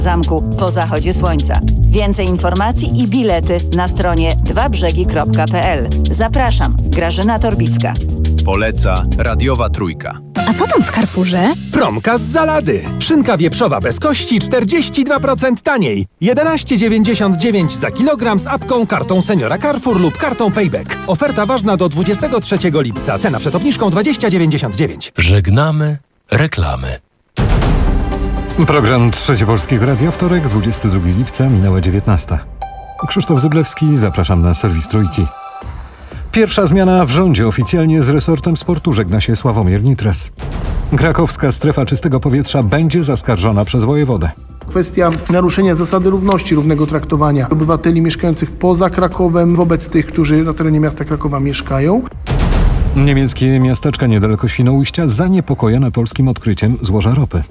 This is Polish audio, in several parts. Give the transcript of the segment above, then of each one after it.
zamku po zachodzie słońca. Więcej informacji i bilety na stronie dwabrzegi.pl. Zapraszam, Grażyna Torbicka. Poleca Radiowa Trójka. A co tam w Carrefourze? Promka z Zalady. Szynka wieprzowa bez kości 42% taniej. 11,99 za kilogram z apką, kartą Seniora Carrefour lub kartą Payback. Oferta ważna do 23 lipca. Cena przed obniżką 20,99. Żegnamy reklamy. Program Trzecie Polskiego Radia, wtorek, 22 lipca, minęła 19. Krzysztof Zyblewski, zapraszam na serwis Trójki. Pierwsza zmiana w rządzie. Oficjalnie z resortem sportu żegna się Sławomir Nitras. Krakowska strefa czystego powietrza będzie zaskarżona przez wojewodę. Kwestia naruszenia zasady równości, równego traktowania obywateli mieszkających poza Krakowem wobec tych, którzy na terenie miasta Krakowa mieszkają. Niemieckie miasteczka niedaleko Świnoujścia zaniepokojone polskim odkryciem złoża ropy.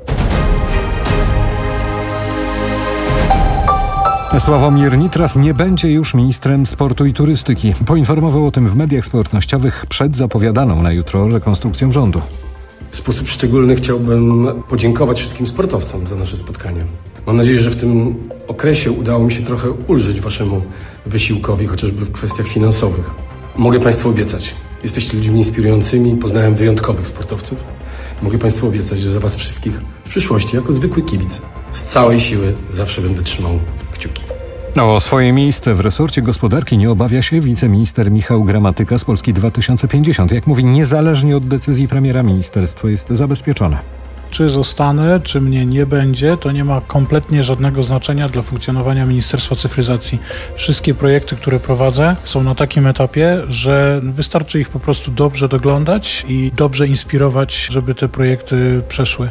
Sławomir Nitras nie będzie już ministrem sportu i turystyki. Poinformował o tym w mediach społecznościowych przed zapowiadaną na jutro rekonstrukcją rządu. W sposób szczególny chciałbym podziękować wszystkim sportowcom za nasze spotkanie. Mam nadzieję, że w tym okresie udało mi się trochę ulżyć waszemu wysiłkowi, chociażby w kwestiach finansowych. Mogę państwu obiecać, jesteście ludźmi inspirującymi, poznałem wyjątkowych sportowców. Mogę państwu obiecać, że za was wszystkich w przyszłości, jako zwykły kibic, z całej siły zawsze będę trzymał kciuki. O swoje miejsce w resorcie gospodarki nie obawia się wiceminister Michał Gramatyka z Polski 2050. Jak mówi, niezależnie od decyzji premiera, ministerstwo jest zabezpieczone. Czy zostanę, czy mnie nie będzie, to nie ma kompletnie żadnego znaczenia dla funkcjonowania Ministerstwa Cyfryzacji. Wszystkie projekty, które prowadzę, są na takim etapie, że wystarczy ich po prostu dobrze doglądać i dobrze inspirować, żeby te projekty przeszły.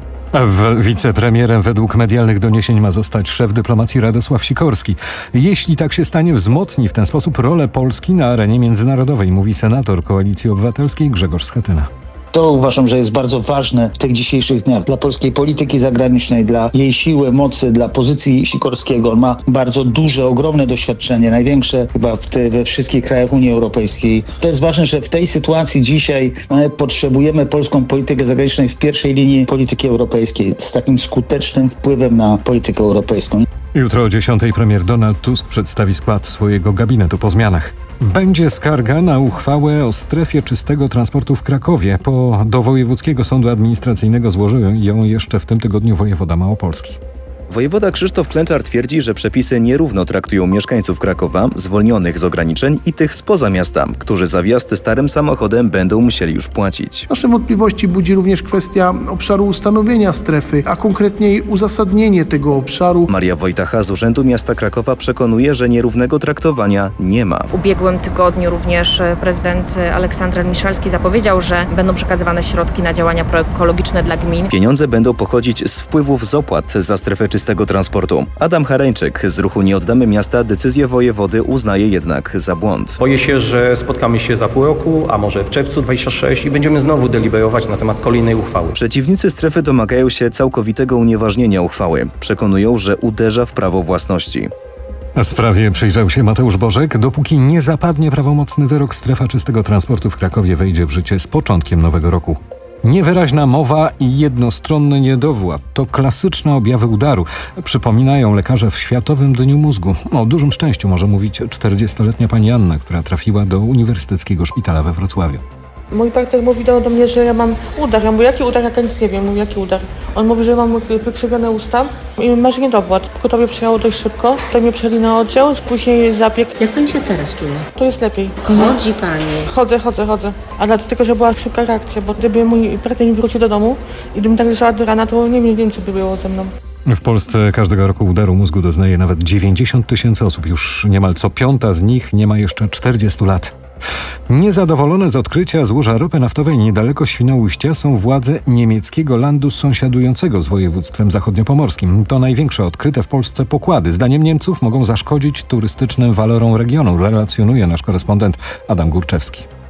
Wicepremierem według medialnych doniesień ma zostać szef dyplomacji Radosław Sikorski. Jeśli tak się stanie, wzmocni w ten sposób rolę Polski na arenie międzynarodowej, mówi senator Koalicji Obywatelskiej Grzegorz Schetyna. To uważam, że jest bardzo ważne w tych dzisiejszych dniach dla polskiej polityki zagranicznej, dla jej siły, mocy, dla pozycji Sikorskiego. On ma bardzo duże, ogromne doświadczenie, największe chyba we wszystkich krajach Unii Europejskiej. To jest ważne, że w tej sytuacji dzisiaj potrzebujemy polską politykę zagraniczną w pierwszej linii polityki europejskiej z takim skutecznym wpływem na politykę europejską. Jutro o 10 premier Donald Tusk przedstawi skład swojego gabinetu po zmianach. Będzie skarga na uchwałę o strefie czystego transportu w Krakowie. Do Wojewódzkiego Sądu Administracyjnego złożył ją jeszcze w tym tygodniu wojewoda małopolski. Wojewoda Krzysztof Klęczar twierdzi, że przepisy nierówno traktują mieszkańców Krakowa, zwolnionych z ograniczeń i tych spoza miasta, którzy za wjazd starym samochodem będą musieli już płacić. Nasze wątpliwości budzi również kwestia obszaru ustanowienia strefy, a konkretniej uzasadnienie tego obszaru. Maria Wojtacha z Urzędu Miasta Krakowa przekonuje, że nierównego traktowania nie ma. W ubiegłym tygodniu również prezydent Aleksander Miszalski zapowiedział, że będą przekazywane środki na działania proekologiczne dla gmin. Pieniądze będą pochodzić z wpływów z opłat za strefę czystego transportu. Adam Hareńczyk z ruchu Nie Oddamy Miasta decyzję wojewody uznaje jednak za błąd. Boję się, że spotkamy się za pół roku, a może w czerwcu 26 i będziemy znowu deliberować na temat kolejnej uchwały. Przeciwnicy strefy domagają się całkowitego unieważnienia uchwały. Przekonują, że uderza w prawo własności. W sprawie przyjrzał się Mateusz Bożek. Dopóki nie zapadnie prawomocny wyrok, strefa czystego transportu w Krakowie wejdzie w życie z początkiem nowego roku. Niewyraźna mowa i jednostronny niedowład to klasyczne objawy udaru, przypominają lekarze w Światowym Dniu Mózgu. O dużym szczęściu może mówić 40-letnia pani Anna, która trafiła do Uniwersyteckiego Szpitala we Wrocławiu. Mój partner mówi do mnie, że ja mam udar. Ja mówię, jaki udar? Ja nic nie wiem. Mówi, jaki udar? On mówi, że mam wykrzywione usta i masz niedowład. Pogotowie przyjechało dość szybko. To mnie przejęli na oddział, później zabieg. Jak pani się teraz czuje? To jest lepiej. Chodzi pani? Chodzę. A dlatego, że była szybka reakcja, bo gdyby mój partner nie wrócił do domu i gdybym tak leżała do rana, to nie wiem, co by było ze mną. W Polsce każdego roku udaru mózgu doznaje nawet 90 000 osób. Już niemal co piąta z nich nie ma jeszcze 40 lat. Niezadowolone z odkrycia złoża ropy naftowej niedaleko Świnoujścia są władze niemieckiego landu sąsiadującego z województwem zachodniopomorskim. To największe odkryte w Polsce pokłady. Zdaniem Niemców mogą zaszkodzić turystycznym walorom regionu, relacjonuje nasz korespondent Adam Górczewski.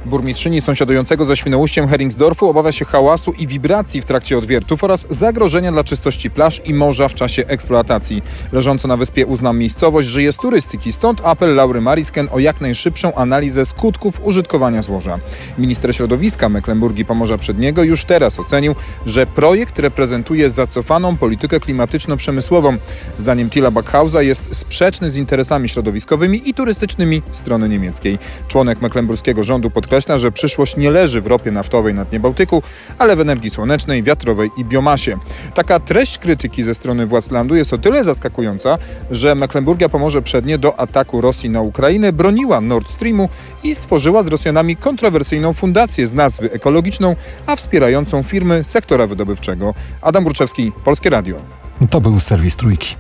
Burmistrzyni sąsiadującego ze Świnoujściem Heringsdorfu obawia się hałasu i wibracji w trakcie odwiertów oraz zagrożenia dla czystości plaż i morza w czasie eksploatacji. Leżąca na wyspie Uznam miejscowość żyje z turystyki, stąd apel Laury Marisken o jak najszybszą analizę skutków użytkowania złoża. Minister środowiska Mecklenburgii Pomorza Przedniego już teraz ocenił, że projekt reprezentuje zacofaną politykę klimatyczno-przemysłową. Zdaniem Tila Backhausa jest sprzeczny z interesami środowiskowymi i turystycznymi strony niemieckiej. Członek mecklenburskiego rządu podkreśla, że przyszłość nie leży w ropie naftowej na dnie Bałtyku, ale w energii słonecznej, wiatrowej i biomasie. Taka treść krytyki ze strony władz landu jest o tyle zaskakująca, że Mecklenburgia Pomorze Przednie do ataku Rosji na Ukrainę broniła Nord Streamu i stworzyła z Rosjanami kontrowersyjną fundację z nazwy ekologiczną, a wspierającą firmy sektora wydobywczego. Adam Burczewski, Polskie Radio. To był serwis Trójki.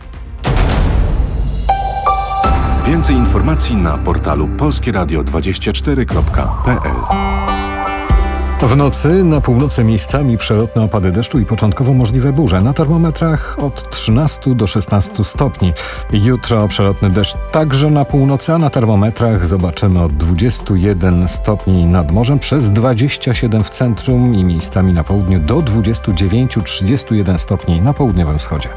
Więcej informacji na portalu polskieradio24.pl. W nocy na północy miejscami przelotne opady deszczu i początkowo możliwe burze. Na termometrach od 13 do 16 stopni. Jutro przelotny deszcz także na północy, a na termometrach zobaczymy od 21 stopni nad morzem przez 27 w centrum i miejscami na południu do 29-31 stopni na południowym wschodzie.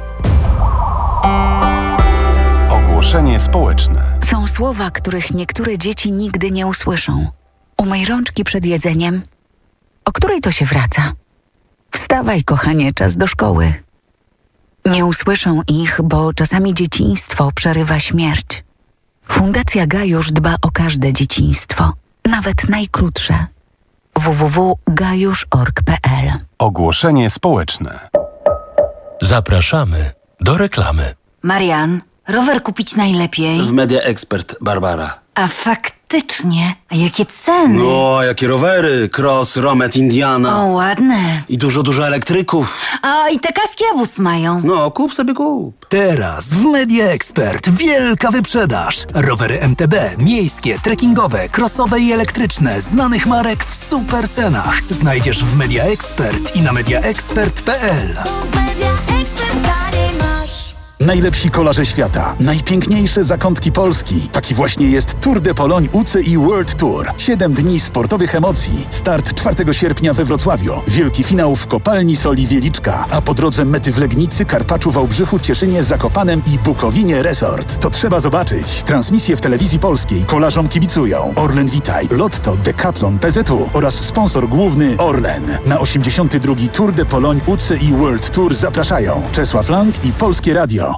Ogłoszenie społeczne. Są słowa, których niektóre dzieci nigdy nie usłyszą. Umyj rączki przed jedzeniem. O której to się wraca? Wstawaj, kochanie, czas do szkoły. Nie usłyszą ich, bo czasami dzieciństwo przerywa śmierć. Fundacja Gajusz dba o każde dzieciństwo, nawet najkrótsze. www.gajusz.org.pl. Ogłoszenie społeczne. Zapraszamy do reklamy. Marian, rower kupić najlepiej w Media Expert, Barbara. A faktycznie, a jakie ceny? No, jakie rowery, Cross, Romet, Indiana. O, ładne. I dużo elektryków. A i te kaski Abus mają. No, kup sobie kup. Teraz w Media Expert wielka wyprzedaż. Rowery MTB, miejskie, trekkingowe, crossowe i elektryczne, znanych marek w super cenach. Znajdziesz w Media Expert i na mediaexpert.pl. Najlepsi kolarze świata, najpiękniejsze zakątki Polski. Taki właśnie jest Tour de Pologne UCI World Tour. 7 dni sportowych emocji. Start 4 sierpnia we Wrocławiu. Wielki finał w Kopalni Soli Wieliczka. A po drodze mety w Legnicy, Karpaczu, Wałbrzychu, Cieszynie, Zakopanem i Bukowinie Resort. To trzeba zobaczyć. Transmisje w telewizji polskiej. Kolarzom kibicują Orlen Witaj, Lotto, Decathlon, PZU oraz sponsor główny Orlen. Na 82. Tour de Pologne UCI World Tour zapraszają Czesław Lang i Polskie Radio.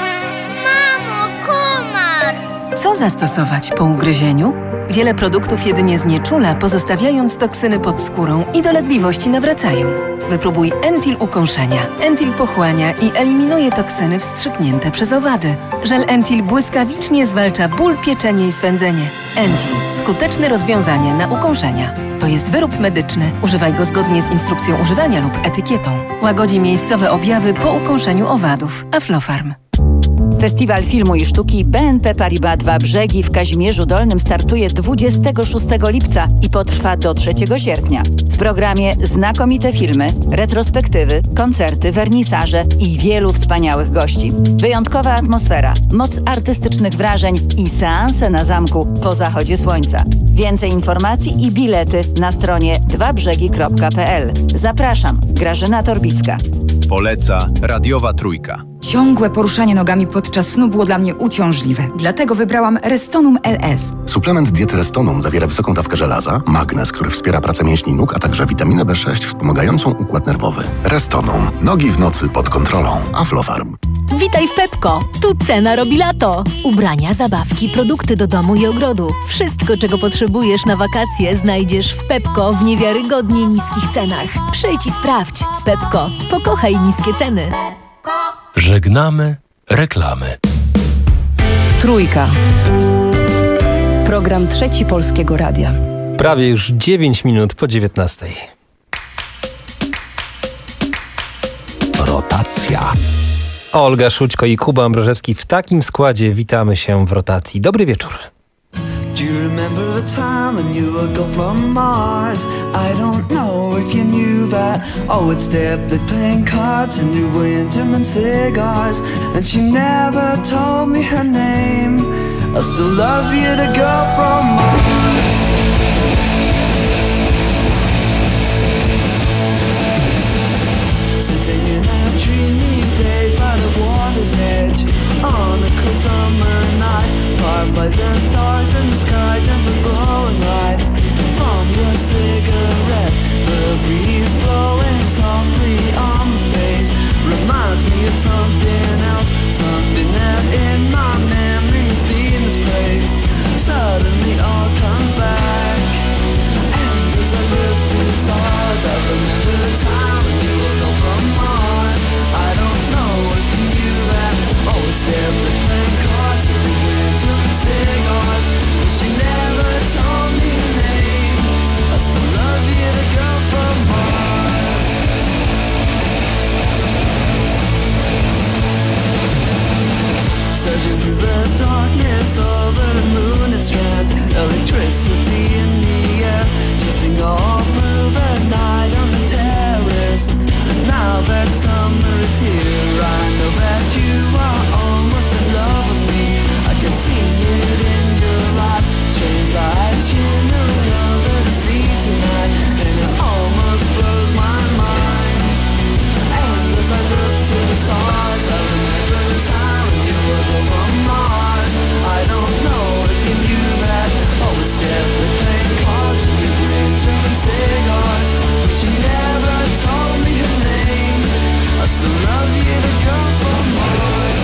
Mamo, komar! Co zastosować po ugryzieniu? Wiele produktów jedynie znieczula, pozostawiając toksyny pod skórą i dolegliwości nawracają. Wypróbuj Entil ukąszenia. Entil pochłania i eliminuje toksyny wstrzyknięte przez owady. Żel Entil błyskawicznie zwalcza ból, pieczenie i swędzenie. Entil. Skuteczne rozwiązanie na ukąszenia. To jest wyrób medyczny. Używaj go zgodnie z instrukcją używania lub etykietą. Łagodzi miejscowe objawy po ukąszeniu owadów. Aflofarm. Festiwal Filmu i Sztuki BNP Paribas Dwa Brzegi w Kazimierzu Dolnym startuje 26 lipca i potrwa do 3 sierpnia. W programie znakomite filmy, retrospektywy, koncerty, wernisaże i wielu wspaniałych gości. Wyjątkowa atmosfera, moc artystycznych wrażeń i seanse na zamku po zachodzie słońca. Więcej informacji i bilety na stronie dwabrzegi.pl. Zapraszam, Grażyna Torbicka. Poleca Radiowa Trójka. Ciągłe poruszanie nogami podczas snu było dla mnie uciążliwe. Dlatego wybrałam Restonum LS. Suplement diety Restonum zawiera wysoką dawkę żelaza, magnez, który wspiera pracę mięśni nóg, a także witaminę B6 wspomagającą układ nerwowy. Restonum. Nogi w nocy pod kontrolą. Aflofarm. Witaj w Pepko. Tu cena robi lato. Ubrania, zabawki, produkty do domu i ogrodu. Wszystko, czego potrzebujesz na wakacje, znajdziesz w Pepko w niewiarygodnie niskich cenach. Przyjdź i sprawdź. Pepko. Pokochaj niskie ceny. Żegnamy reklamy. Trójka. Program Trzeci Polskiego Radia. Prawie już 9 minut po 19. Rotacja. Olga Szućko i Kuba Ambrożewski w takim składzie witamy się w rotacji. Dobry wieczór. Do you remember a time when you would go from Mars? I don't know if you knew that. I would stay up late playing cards and you were into cigars. And she never told me her name. I still love you, the girl from Mars. summer night. Fireflies and stars in the sky, gently glowing light from your cigarette. The breeze blowing softly on the face reminds me of something else, something that in my memories being misplaced. Suddenly all comes back, and as I look to the stars, I remember the time when you were gone from Mars. I don't know if you knew that. Oh, it's there, but playing cards with the winter and cigars. But she never told me her name. I still love you, the girl from Mars. Searching through the darkness over the moon and strand, electricity in the air, twisting all through the night on the terrace. Now that summer is here, I know that you are almost in love with me. I can see it in your eyes, strange light shimmering over the sea tonight, and it almost blows my mind. And as I look to the stars, I remember the time when you were gone from Mars. I don't know if you knew that. Oh, it's there, we're playing cards with winter and cigars. But she never told me her name. I still love you, the girl from Mars.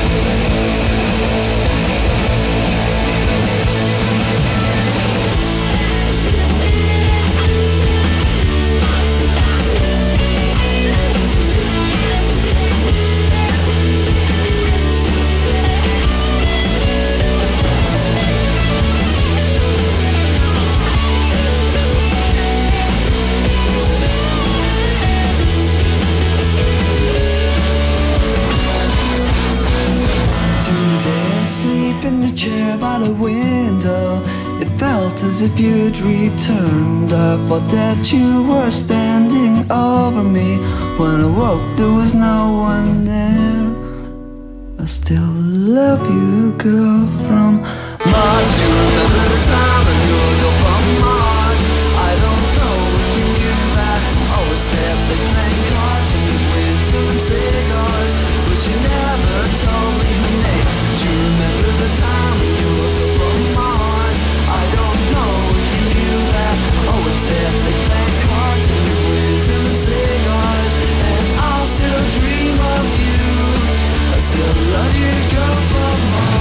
Asleep in the chair by the window, it felt as if you'd returned. I thought that you were standing over me. When I woke, there was no one there. I still love you, girl from Mars. You remember the time when you were gone from Mars. I don't know if you knew that. Oh, it's there, they playing cards and you winter and cigars. But she never told me her name. Do you remember the time when you were gone from Mars? I don't know if you knew that. Oh, it's there, they playing cards and you winter and cigars. And I'll still dream of you. I still love you, girl from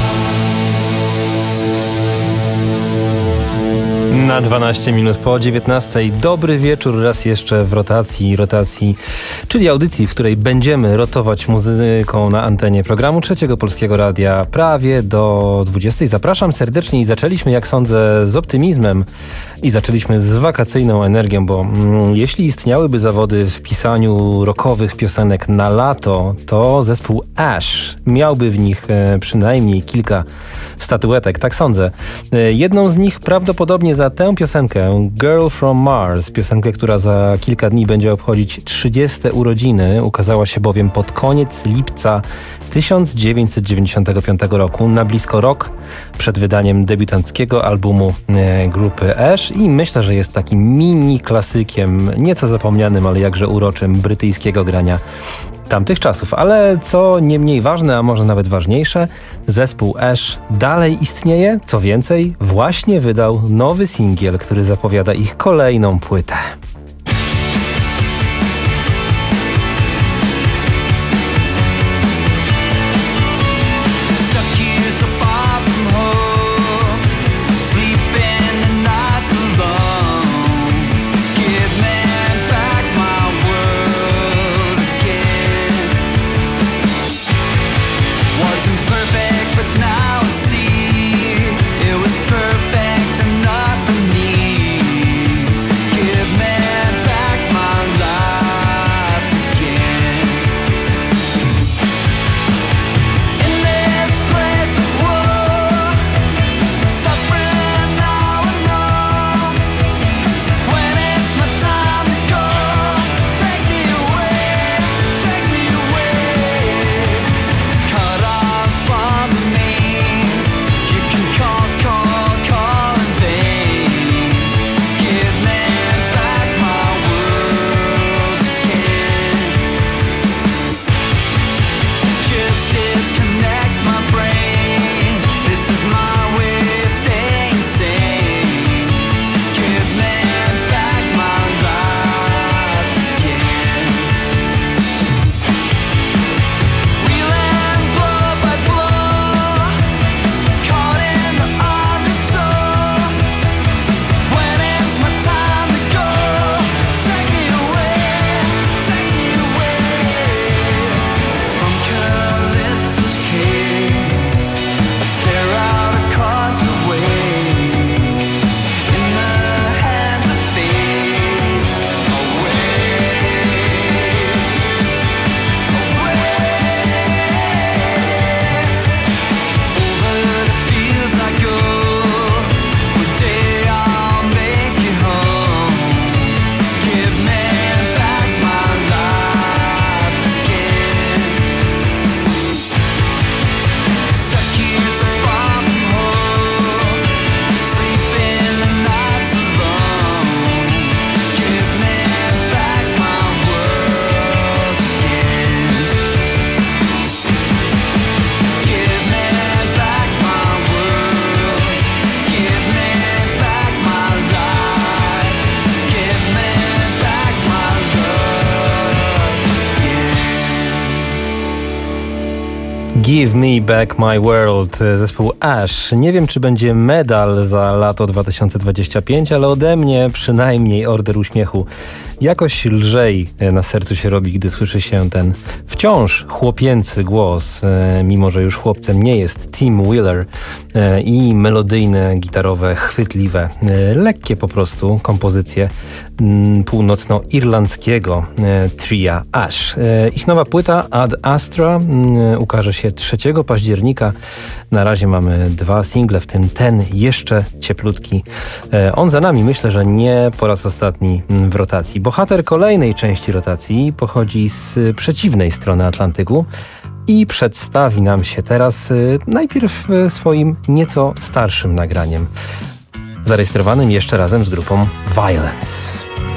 Na 12 minut po 19. Dobry wieczór raz jeszcze w rotacji, czyli audycji, w której będziemy rotować muzyką na antenie programu Trzeciego Polskiego Radia prawie do 20. Zapraszam serdecznie i zaczęliśmy, jak sądzę, z optymizmem i zaczęliśmy z wakacyjną energią, bo jeśli istniałyby zawody w pisaniu rockowych piosenek na lato, to zespół Ash miałby w nich przynajmniej kilka statuetek, tak sądzę. Jedną z nich prawdopodobnie za tę piosenkę Girl from Mars, piosenkę, która za kilka dni będzie obchodzić 30. urodziny, ukazała się bowiem pod koniec lipca 1995 roku, na blisko rok przed wydaniem debiutanckiego albumu grupy Ash i myślę, że jest takim mini klasykiem, nieco zapomnianym, ale jakże uroczym brytyjskiego grania tamtych czasów. Ale co nie mniej ważne, a może nawet ważniejsze, zespół Ash dalej istnieje. Co więcej, właśnie wydał nowy singiel, który zapowiada ich kolejną płytę. It was perfect enough for me. Give me Give Me Back My World, zespół Ash. Nie wiem, czy będzie medal za lato 2025, ale ode mnie przynajmniej order uśmiechu. Jakoś lżej na sercu się robi, gdy słyszy się ten wciąż chłopięcy głos, mimo że już chłopcem nie jest, Tim Wheeler i melodyjne, gitarowe, chwytliwe, lekkie po prostu kompozycje północnoirlandzkiego tria Ash. Ich nowa płyta Ad Astra ukaże się 3 października. Na razie mamy 2 single, w tym ten jeszcze cieplutki. On za nami, myślę, że nie po raz ostatni w rotacji. Bohater kolejnej części rotacji pochodzi z przeciwnej strony Atlantyku i przedstawi nam się teraz najpierw swoim nieco starszym nagraniem, zarejestrowanym jeszcze razem z grupą Violence.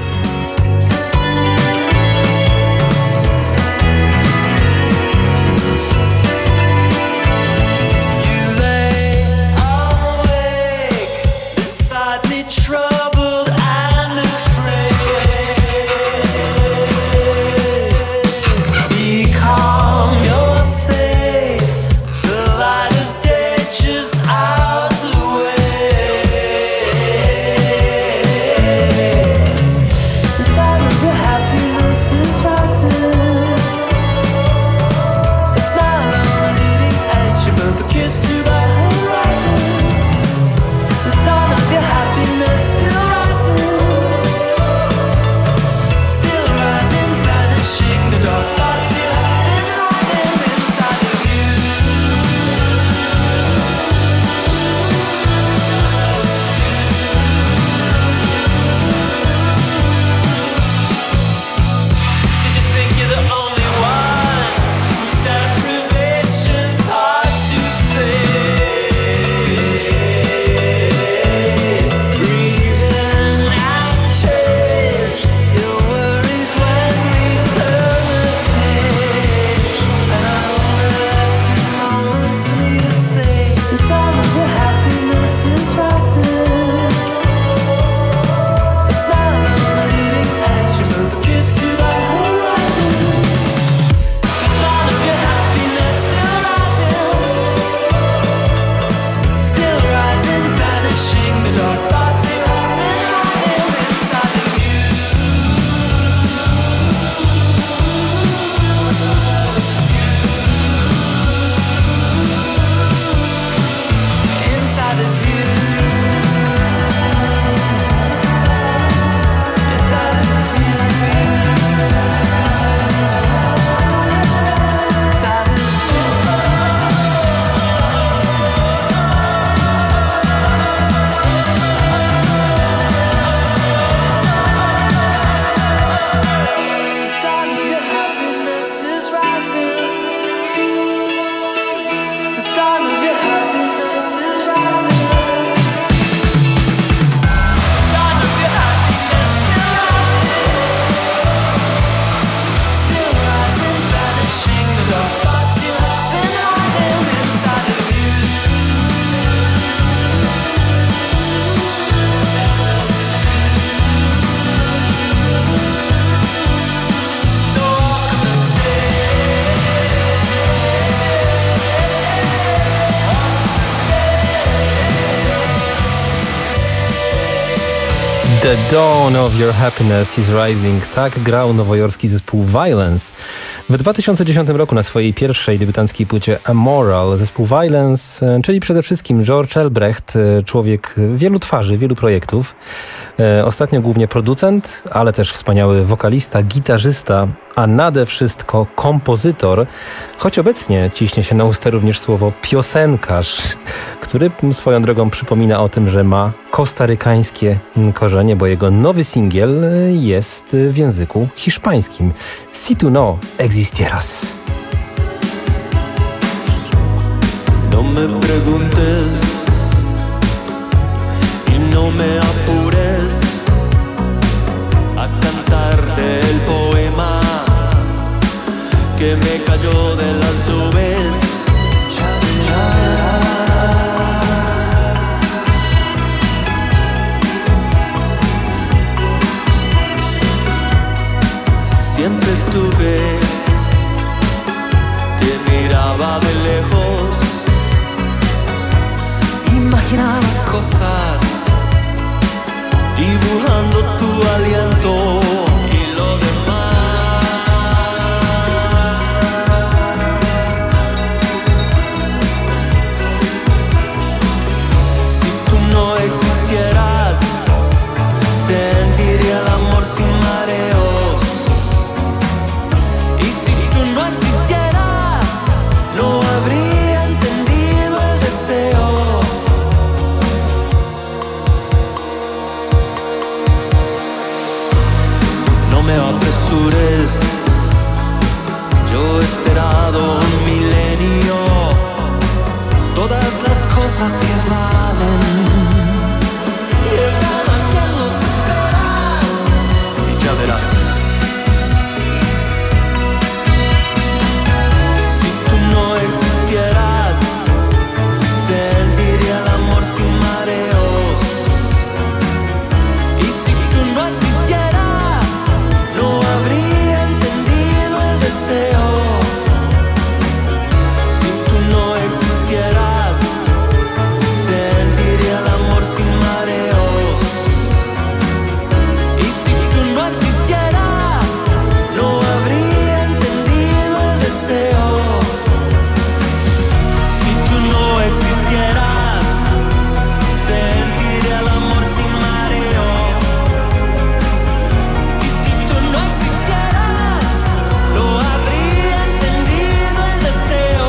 The Dawn of Your Happiness is Rising. Tak grał nowojorski zespół Violence. W 2010 roku na swojej pierwszej debiutanckiej płycie Amoral zespół Violence, czyli przede wszystkim George Elbrecht, człowiek wielu twarzy, wielu projektów. Ostatnio głównie producent, ale też wspaniały wokalista, gitarzysta, a nade wszystko kompozytor, choć obecnie ciśnie się na usta również słowo piosenkarz, który swoją drogą przypomina o tym, że ma kostarykańskie korzenie, bo jego nowy singiel jest w języku hiszpańskim. Si tu no existieras. No me preguntes y no me apures a cantarte el poema que me cayó de las nubes. Siempre estuve, te miré miraba de lejos, imaginaba cosas, dibujando tu aliento y lo existieras, sentiría el amor sin mareos. Y si tú no existieras, no habría entendido el deseo. No me apresures, yo he esperado un milenio, todas las cosas que valen. Ya verás. Si tú no existieras, sentiría el amor sin mareos. Y si tú no existieras, no habría entendido el deseo. Si tú no existieras, sentiría el amor sin mareos. Y si tú no existieras, no habría entendido el deseo. Si tú no existieras, sentiría el amor sin mareo. Y si tú no existieras, no habría entendido el deseo.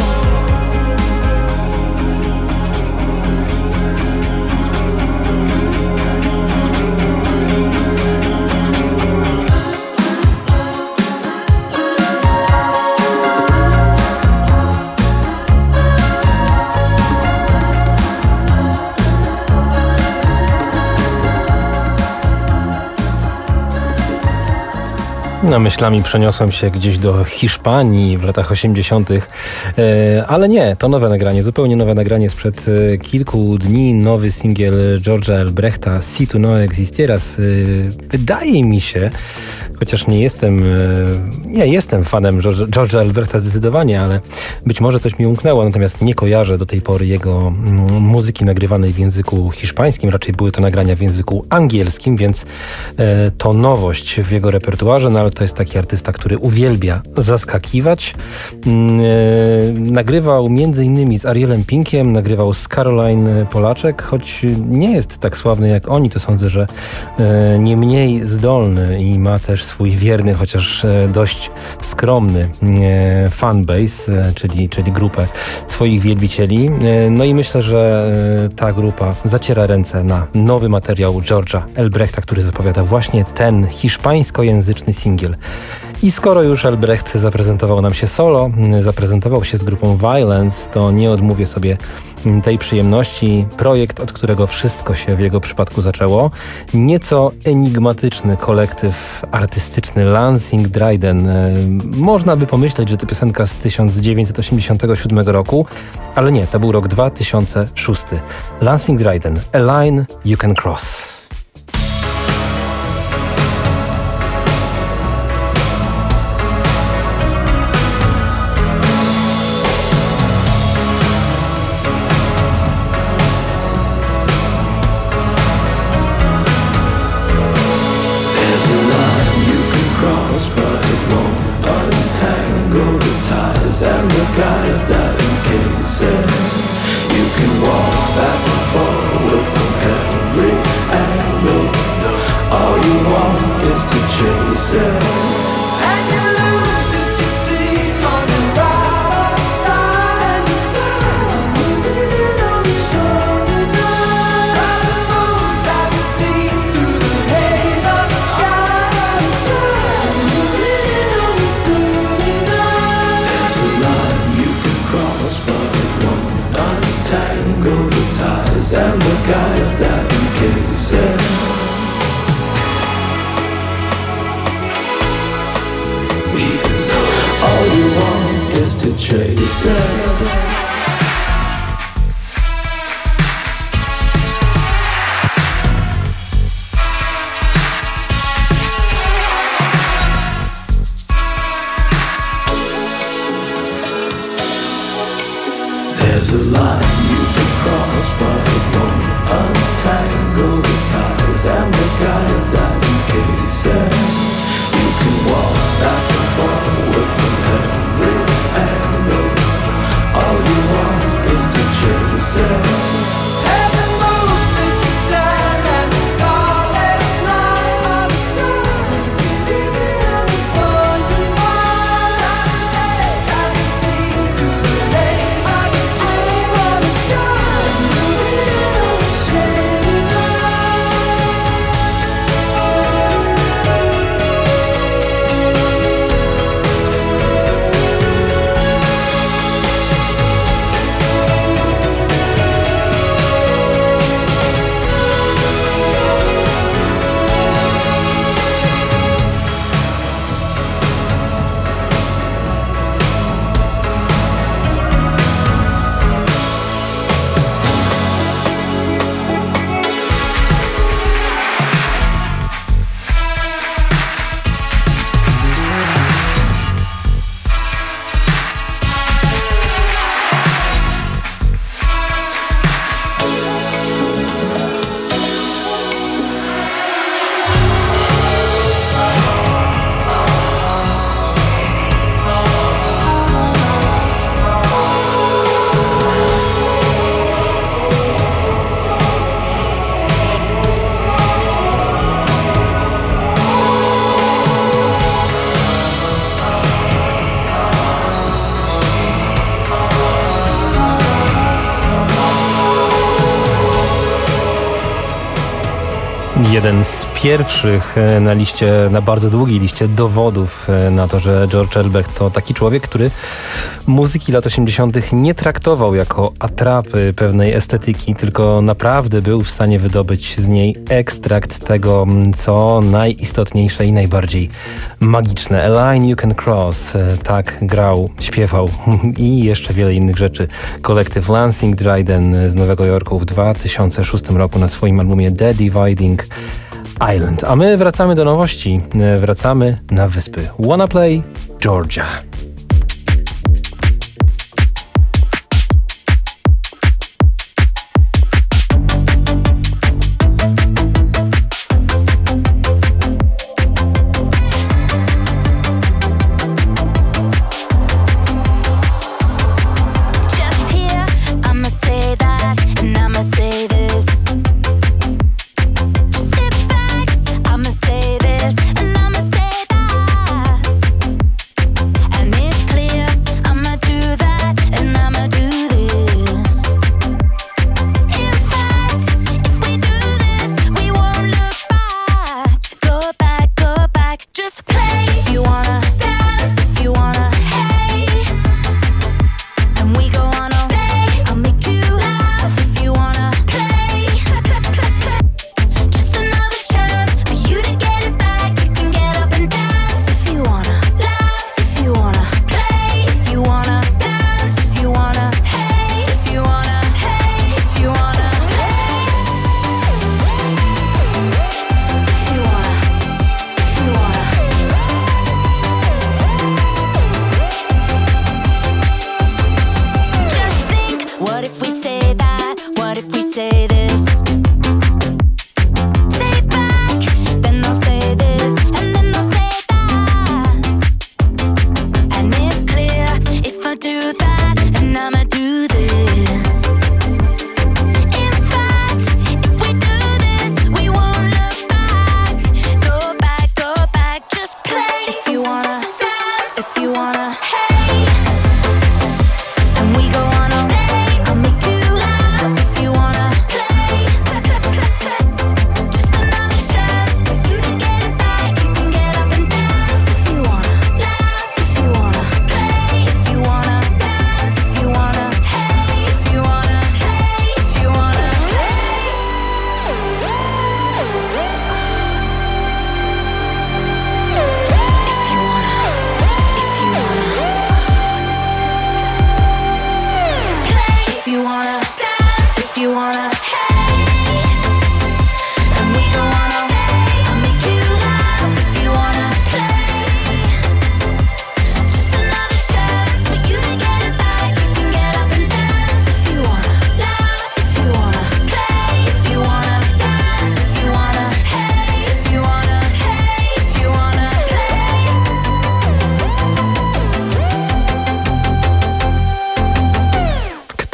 No, myślami przeniosłem się gdzieś do Hiszpanii w latach 80., ale nie, to nowe nagranie, zupełnie nowe nagranie sprzed kilku dni, nowy singiel George'a Elbrechta, Si tu no existieras. Wydaje mi się, chociaż nie jestem fanem George'a Elbrechta zdecydowanie, ale być może coś mi umknęło, natomiast nie kojarzę do tej pory jego muzyki nagrywanej w języku hiszpańskim, raczej były to nagrania w języku angielskim, więc to nowość w jego repertuarze, no ale to jest taki artysta, który uwielbia zaskakiwać. Nagrywał między innymi z Arielem Pinkiem, nagrywał z Caroline Polaczek, choć nie jest tak sławny jak oni, to sądzę, że nie mniej zdolny i ma też swój wierny, chociaż dość skromny fanbase, czyli grupę swoich wielbicieli. No i myślę, że ta grupa zaciera ręce na nowy materiał George'a Elbrechta, który zapowiada właśnie ten hiszpańskojęzyczny singiel. I skoro już Elbrecht zaprezentował nam się solo, zaprezentował się z grupą Violence, to nie odmówię sobie tej przyjemności. Projekt, od którego wszystko się w jego przypadku zaczęło. Nieco enigmatyczny kolektyw artystyczny Lansing Dryden. Można by pomyśleć, że to piosenka z 1987 roku, ale nie, to był rok 2006. Lansing Dryden, A Line You Can Cross. And the guys that encase it, you can walk back and forward from every angle. All you want is to chase it, and you lose if you see on the right side and the sides. I'm moving on your shoulder now. The moons I can see through the haze of the sky. I'm moving on this burning night. There's a line you can cross, but it won't untangle the ties and the guys that encase it. All you want is to chase it. There's a line you can cross, but it won't untangle the ties and the guys that encase them. You can walk back and forward from every angle. All you want is to chase them. Heaven moves with the sun and the solid line of the sun. We live in this wondering world. Someday I can see through the maze. I was dream on the dawn, moving in the shady Jeden z pierwszych na bardzo długiej liście dowodów na to, że George Elbeck to taki człowiek, który muzyki lat 80. nie traktował jako atrapy pewnej estetyki, tylko naprawdę był w stanie wydobyć z niej ekstrakt tego, co najistotniejsze i najbardziej magiczne. A Line You Can Cross, tak grał, śpiewał i jeszcze wiele innych rzeczy. Kolektyw Lansing Dryden z Nowego Jorku w 2006 roku na swoim albumie The Dividing Island. A my wracamy do nowości. Wracamy na wyspy. Wanna Play Georgia.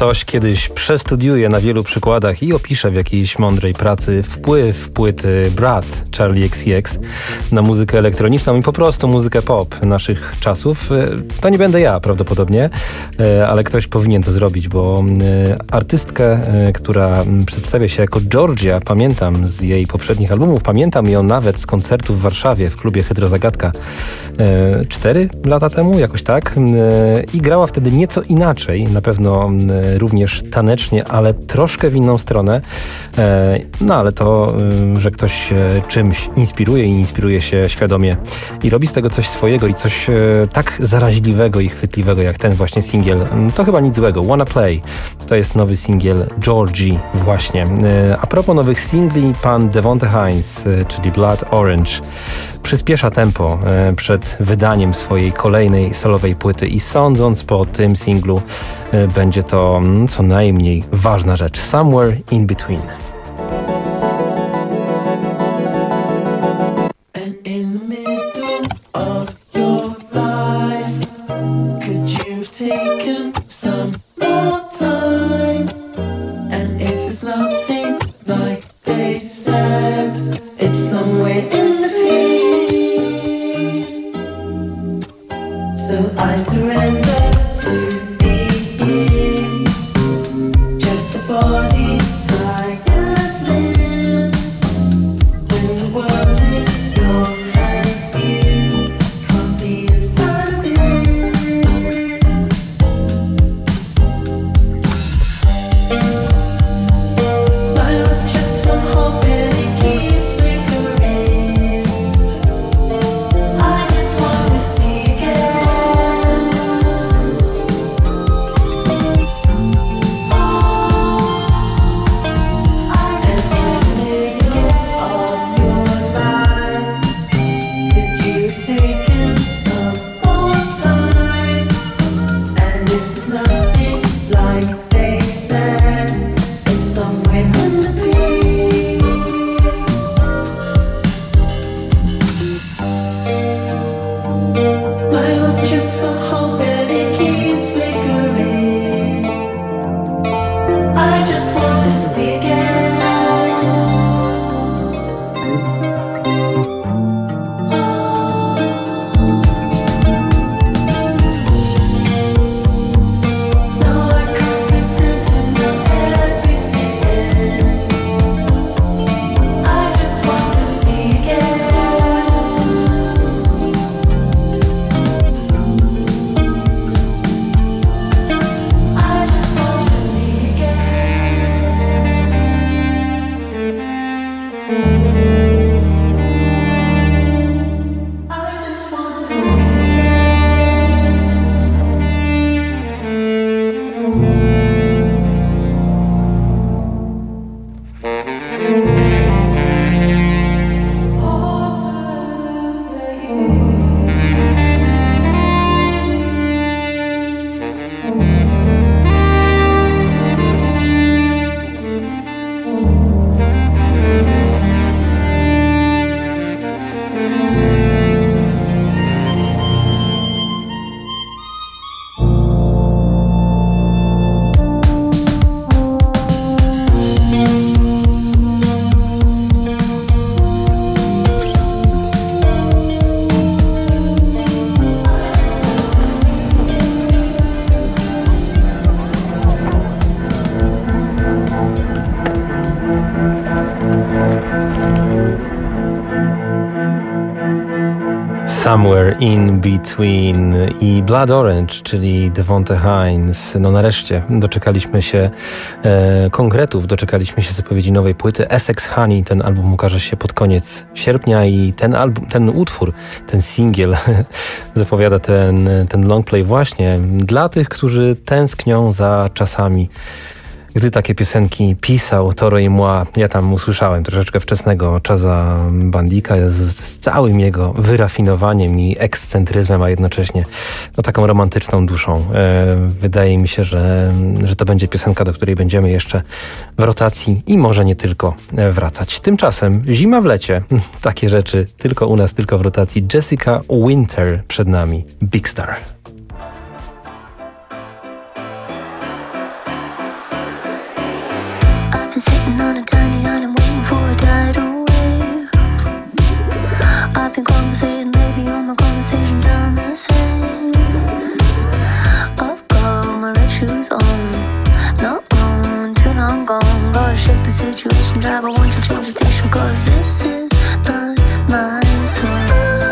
ktoś kiedyś przestudiuje na wielu przykładach i opisze w jakiejś mądrej pracy wpływ płyty Brat Charli XCX na muzykę elektroniczną i po prostu muzykę pop naszych czasów, to nie będę ja prawdopodobnie, ale ktoś powinien to zrobić, bo artystkę, która przedstawia się jako Georgia, pamiętam z jej poprzednich albumów, pamiętam ją nawet z koncertu w Warszawie w klubie Hydrozagadka 4 lata temu, jakoś tak, i grała wtedy nieco inaczej, na pewno również tanecznie, ale troszkę w inną stronę, no ale to, że ktoś się czymś inspiruje i inspiruje się świadomie i robi z tego coś swojego i coś tak zaraźliwego i chwytliwego jak ten właśnie singiel, to chyba nic złego. Wanna Play to jest nowy singiel Georgie właśnie. A propos nowych singli, pan Devonte Hines, czyli Blood Orange, przyspiesza tempo przed wydaniem swojej kolejnej solowej płyty i sądząc po tym singlu będzie to co najmniej ważna rzecz. Somewhere in Between. Somewhere in Between i Blood Orange, czyli Devonte Hines. No nareszcie doczekaliśmy się konkretów, doczekaliśmy się zapowiedzi nowej płyty Essex Honey. Ten album ukaże się pod koniec sierpnia i ten utwór, ten singiel zapowiada ten longplay właśnie dla tych, którzy tęsknią za czasami, gdy takie piosenki pisał Toro i Moi. Ja tam usłyszałem troszeczkę wczesnego Chaza Bandika z całym jego wyrafinowaniem i ekscentryzmem, a jednocześnie no, taką romantyczną duszą. Wydaje mi się, że to będzie piosenka, do której będziemy jeszcze w rotacji i może nie tylko wracać. Tymczasem zima w lecie. Takie rzeczy tylko u nas, tylko w rotacji. Jessica Winter przed nami. Big Star. shoes on. No, till I'm gone. Gotta shift the situation, driver, won't you change the station? Cause this is not my song.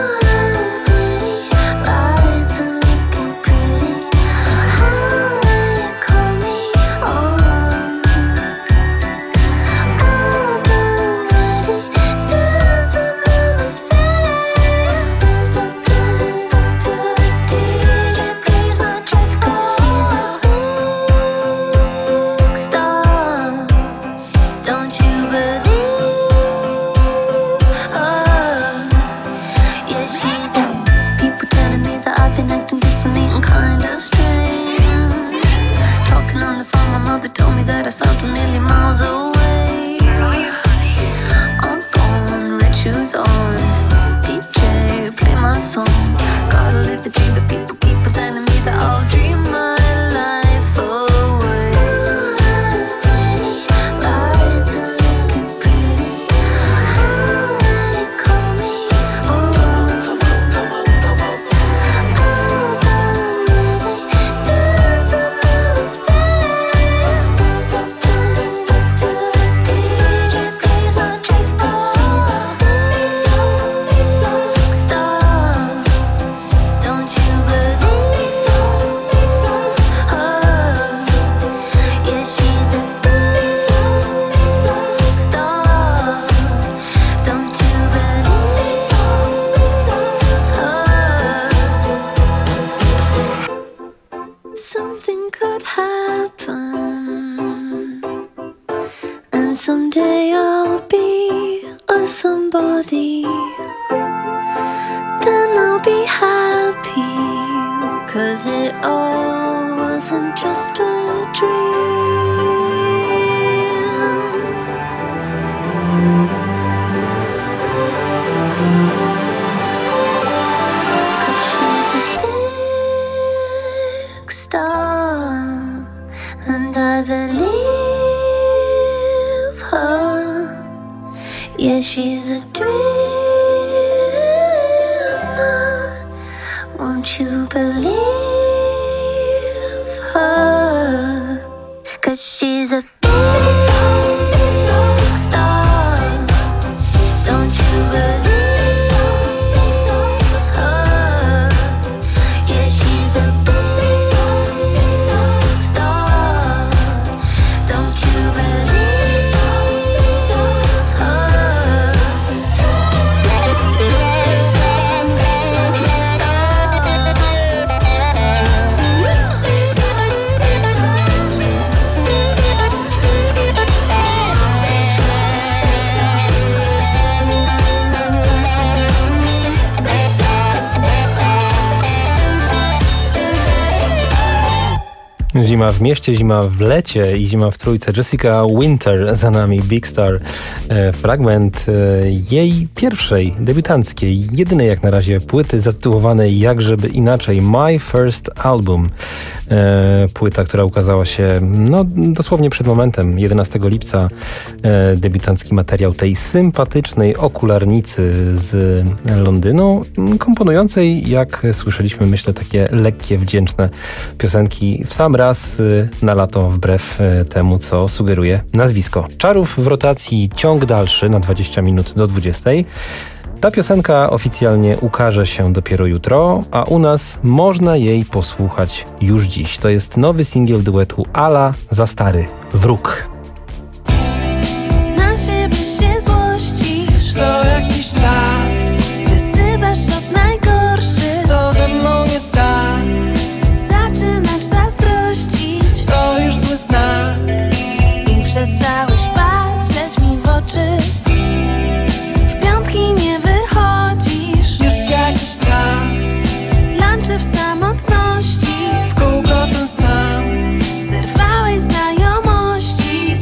Yeah, she's a dreamer. Won't you believe her? 'Cause she's a big star. Don't you believe her? Yeah, she's a big star. Don't you believe her? Zima w mieście, zima w lecie i zima w trójce. Jessica Winter za nami, Big Star. Fragment jej pierwszej, debiutanckiej, jedynej jak na razie płyty zatytułowanej jakżeby inaczej My First Album. Płyta, która ukazała się dosłownie przed momentem, 11 lipca. Debiutancki materiał tej sympatycznej okularnicy z Londynu, komponującej, jak słyszeliśmy, myślę, takie lekkie, wdzięczne piosenki w sam raz na lato, wbrew temu, co sugeruje nazwisko. Czarów w rotacji ciąg dalszy na 20 minut do 20. Ta piosenka oficjalnie ukaże się dopiero jutro, a u nas można jej posłuchać już dziś. To jest nowy singiel duetu Ala za stary Wróg. Na siebie się złościsz co jakiś czas. Wysywasz od najgorszych, co ze mną nie tak. Zaczynasz zazdrościć, to już zły znak. I przestałeś patrzeć mi w oczy. W piątki nie wychodzisz już jakiś czas. Lunche w samotności, w kółko ten sam. Zerwałeś znajomości,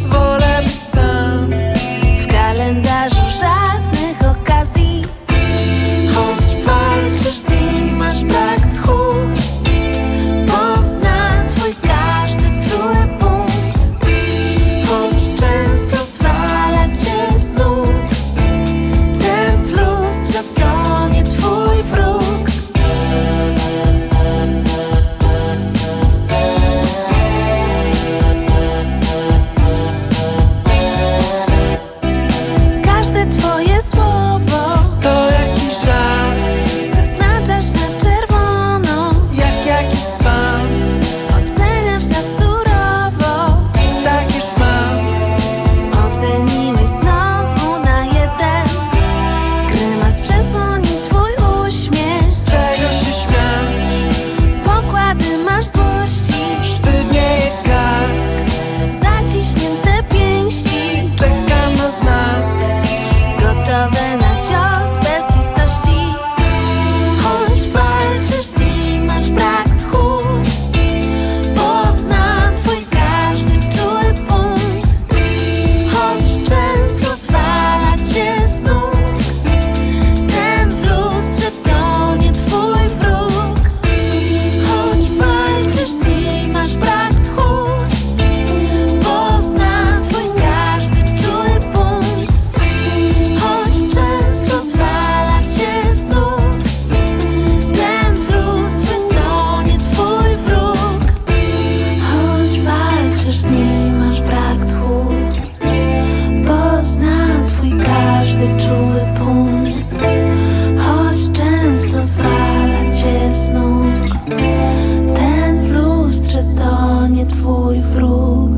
patrzysz, z niej masz brak tchu. Pozna twój każdy czuły punkt, choć często zwala cię z nóg. Ten w lustrze to nie twój wróg.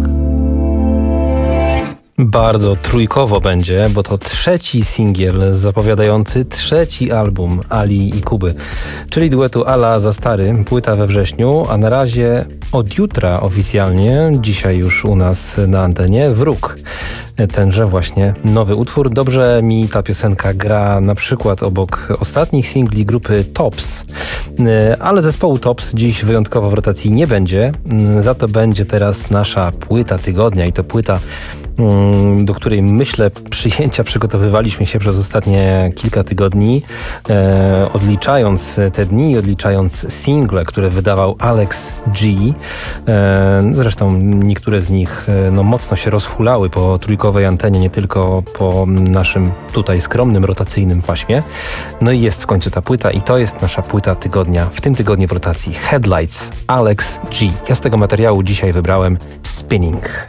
Bardzo trójkowo będzie, bo to trzeci singiel zapowiadający trzeci album Ali i Kuby, czyli duetu Ala za stary, płyta we wrześniu, a na razie od jutra oficjalnie, dzisiaj już u nas na antenie, Wróg. Tenże właśnie nowy utwór. Dobrze mi ta piosenka gra na przykład obok ostatnich singli grupy Tops, ale zespołu Tops dziś wyjątkowo w rotacji nie będzie, za to będzie teraz nasza płyta tygodnia i to płyta, do której myślę przyjęcia przygotowywaliśmy się przez ostatnie kilka tygodni, odliczając te dni, odliczając single, które wydawał Alex G. Zresztą niektóre z nich mocno się rozhulały po trójkowej antenie, nie tylko po naszym tutaj skromnym, rotacyjnym paśmie. No i jest w końcu ta płyta i to jest nasza płyta tygodnia. W tym tygodniu w rotacji Headlights, Alex G. Ja z tego materiału dzisiaj wybrałem Spinning.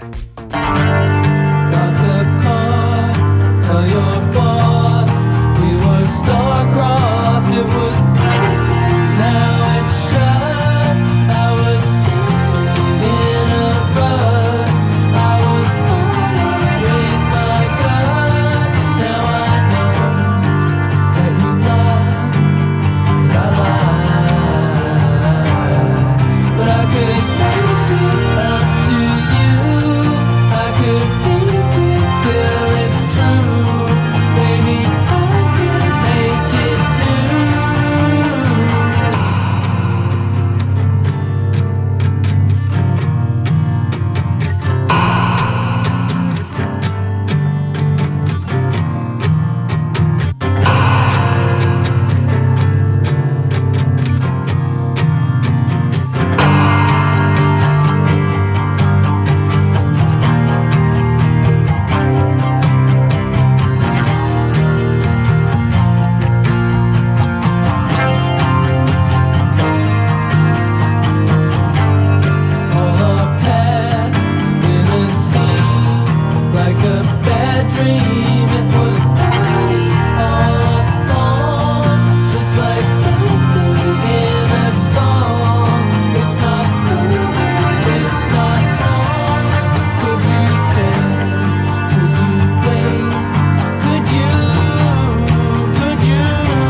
For your boss, we were star-crossed. It was open, now it's shut. I was spinning in a rut. I was following my gut. Now I know that you lied, 'cause I lied. But I could make it up to you. I could make it till it's true. Maybe I could make it new. All our past in a scene, like a bad dream. It was funny all along, just like something in a song. It's not over, it's not wrong. Could you stay? Could you wait? Could you? Could you?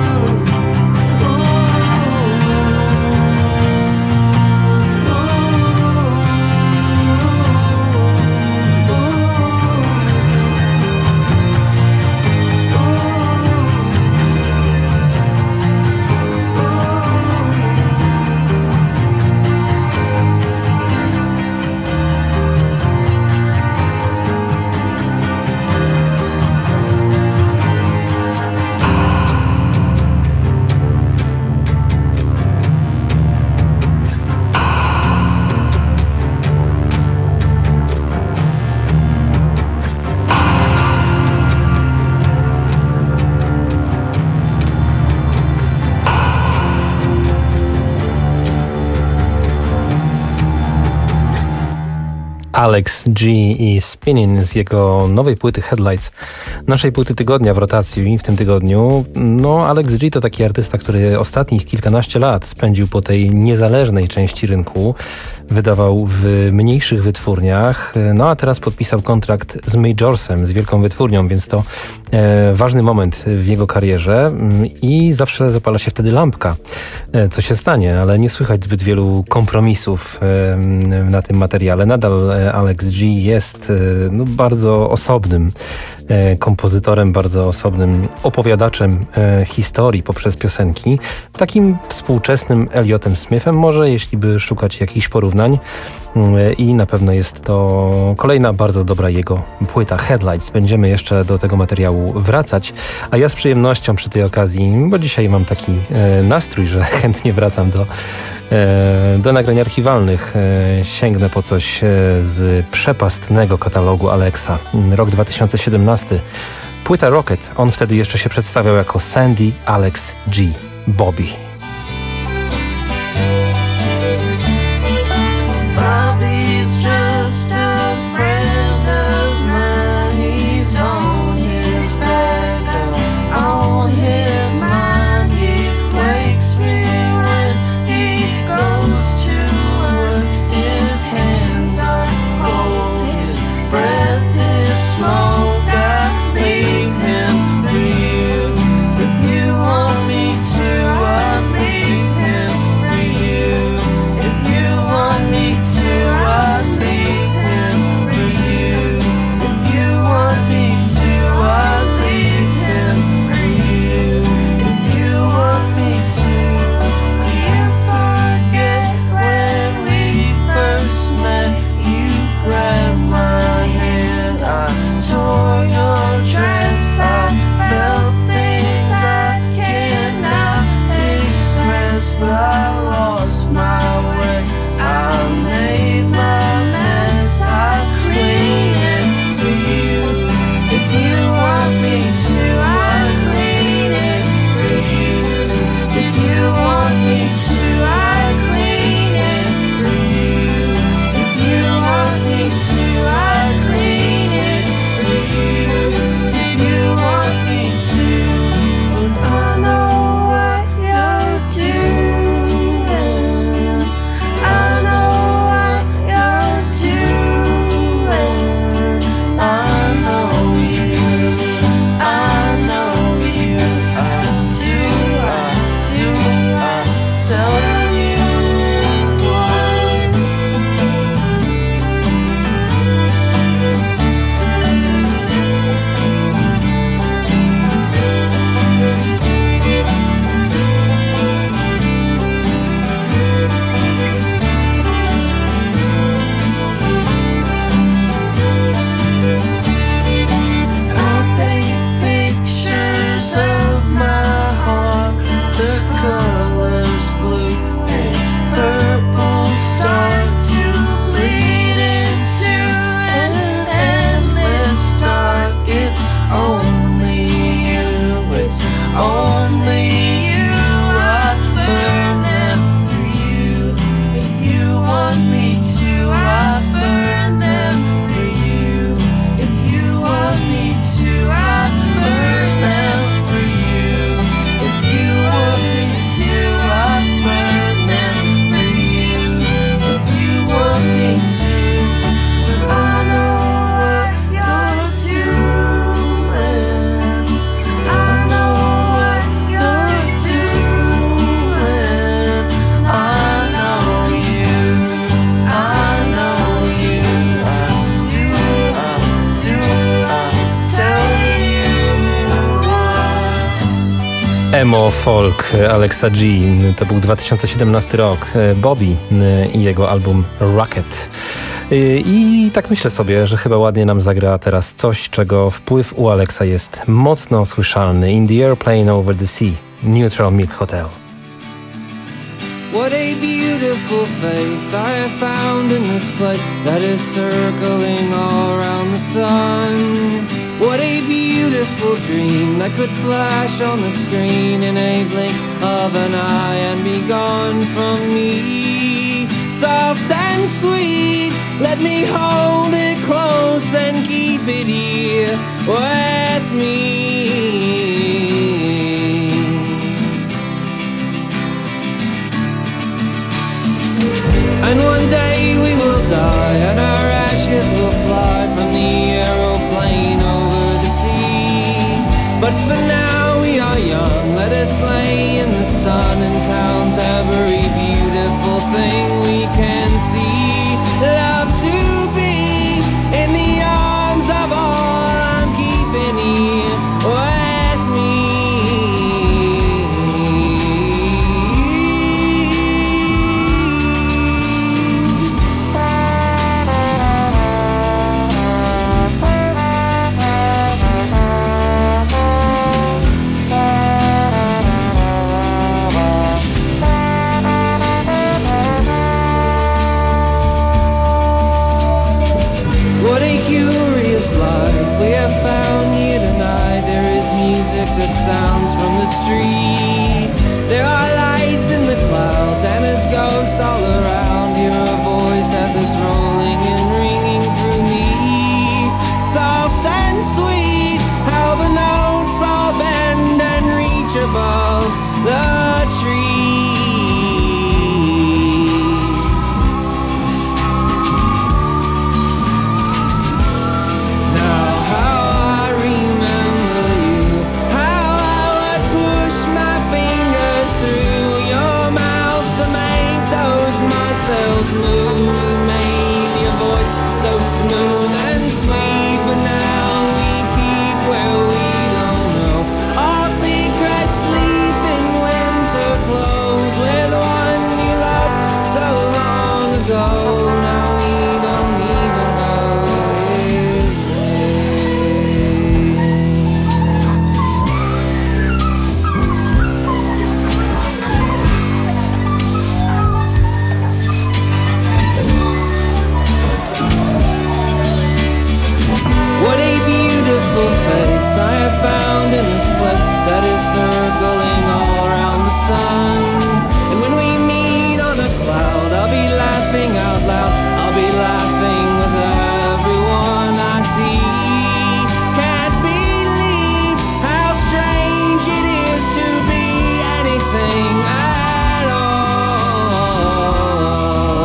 Alex G i Spinning z jego nowej płyty Headlights, naszej płyty tygodnia w rotacji w tym tygodniu. No, Alex G to taki artysta, który ostatnich kilkanaście lat spędził po tej niezależnej części rynku. Wydawał w mniejszych wytwórniach, no a teraz podpisał kontrakt z Majorsem, z wielką wytwórnią, więc to ważny moment w jego karierze i zawsze zapala się wtedy lampka, co się stanie, ale nie słychać zbyt wielu kompromisów na tym materiale. Nadal Alex G jest bardzo osobnym kompozytorem, bardzo osobnym opowiadaczem historii poprzez piosenki. Takim współczesnym Elliotem Smithem może, jeśli by szukać jakichś porównań. I na pewno jest to kolejna bardzo dobra jego płyta Headlights. Będziemy jeszcze do tego materiału wracać, a ja z przyjemnością przy tej okazji, bo dzisiaj mam taki nastrój, że chętnie wracam do nagrań archiwalnych. Sięgnę po coś z przepastnego katalogu Alexa. Rok 2017. Płyta Rocket. On wtedy jeszcze się przedstawiał jako Sandy Alex G. Bobby. Bobby's just a Emo folk Alexa G. To był 2017 rok. Bobby i jego album Rocket. I tak myślę sobie, że chyba ładnie nam zagra teraz coś, czego wpływ u Alexa jest mocno słyszalny. In the Airplane Over the Sea. Neutral Milk Hotel. What a beautiful face I have found in this place that is circling all around the sun. What a beautiful dream that could flash on the screen in a blink of an eye and be gone from me. Soft and sweet, let me hold it close and keep it here with me. And one day we will die and our ashes will fly from the aeroplane over the sea. But for now we are young, let us lay in the sun and count every beautiful thing we can see. Love to be in the arms of all I'm keeping here with me. That sounds from the street. There are lights in the clouds and there's ghosts all around. Hear a voice as it's rolling and ringing through me. Soft and sweet, how the notes all bend and reach above the tree. Now how I remember you, through your mouth to make those muscles move. Made your voice so smooth and sweet, but now we keep where we don't know. All secrets sleep in winter clothes with one you loved so long ago. Now we don't even know his name. What a beautiful face I have found in this place that is circling all around the sun. And when we meet on a cloud, I'll be laughing out loud. I'll be laughing with everyone I see. Can't believe how strange it is to be anything at all.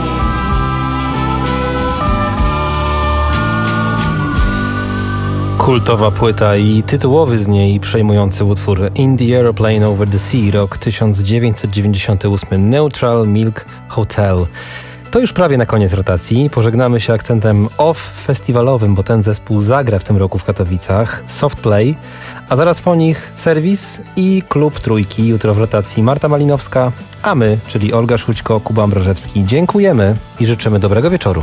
Kultowa płyta i tytułowy z niej przejmujący utwór In the Aeroplane Over the Sea, rok 1998, Neutral Milk Hotel. To już prawie na koniec rotacji. Pożegnamy się akcentem off-festiwalowym, bo ten zespół zagra w tym roku w Katowicach. Soft Play, a zaraz po nich Serwis i Klub Trójki. Jutro w rotacji Marta Malinowska, a my, czyli Olga Szłućko, Kuba Ambrożewski, dziękujemy i życzymy dobrego wieczoru.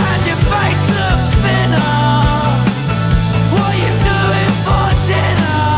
What you doing for dinner?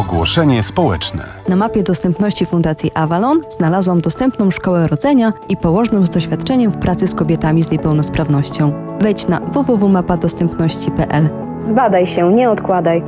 Ogłoszenie społeczne. Na mapie dostępności Fundacji Avalon znalazłam dostępną szkołę rodzenia i położną z doświadczeniem w pracy z kobietami z niepełnosprawnością. Wejdź na www.mapadostępności.pl. Zbadaj się, nie odkładaj.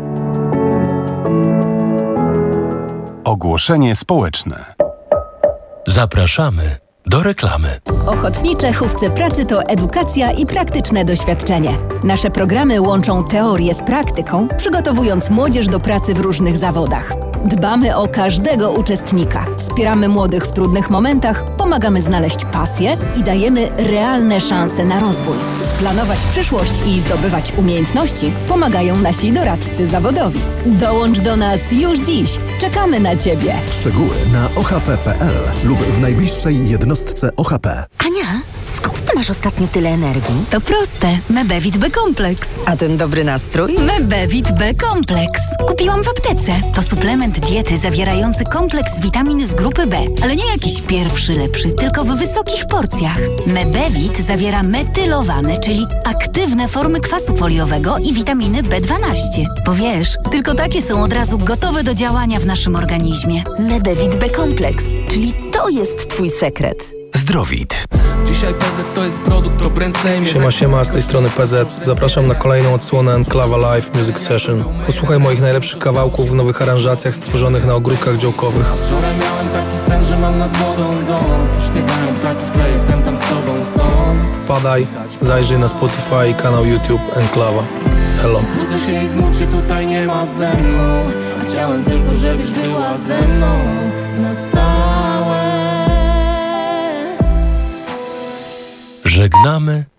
Ogłoszenie społeczne. Zapraszamy do reklamy. Ochotnicze Hufce Pracy to edukacja i praktyczne doświadczenie. Nasze programy łączą teorię z praktyką, przygotowując młodzież do pracy w różnych zawodach. Dbamy o każdego uczestnika, wspieramy młodych w trudnych momentach, pomagamy znaleźć pasję i dajemy realne szanse na rozwój. Planować przyszłość i zdobywać umiejętności pomagają nasi doradcy zawodowi. Dołącz do nas już dziś. Czekamy na Ciebie. Szczegóły na ohp.pl lub w najbliższej jednostce OHP. Ania, skąd ty masz ostatnio tyle energii? To proste. Mebevit B-Kompleks. A ten dobry nastrój? Mebevit B-Kompleks. Kupiłam w aptece. To suplement diety zawierający kompleks witamin z grupy B. Ale nie jakiś pierwszy lepszy, tylko w wysokich porcjach. Mebevit zawiera metylowane, czyli aktywne formy kwasu foliowego i witaminy B12. Bo wiesz, tylko takie są od razu gotowe do działania w naszym organizmie. Mebevit B-Kompleks, czyli to jest twój sekret. Zdrowit. Dzisiaj PZ to jest produkt o brand name. Siema, z tej strony PZ. Zapraszam na kolejną odsłonę Enklawa Live Music Session. Posłuchaj moich najlepszych kawałków w nowych aranżacjach stworzonych na ogródkach działkowych. Wczoraj miałem taki sen, że mam nad wodą dom. Śpiewają ptaki w tle, jestem tam z tobą stąd. Wpadaj, zajrzyj na Spotify i kanał YouTube Enklawa. Hello. Budzę się i znów cię tutaj nie ma ze mną. A chciałem tylko, żebyś była ze mną na stałe. Żegnamy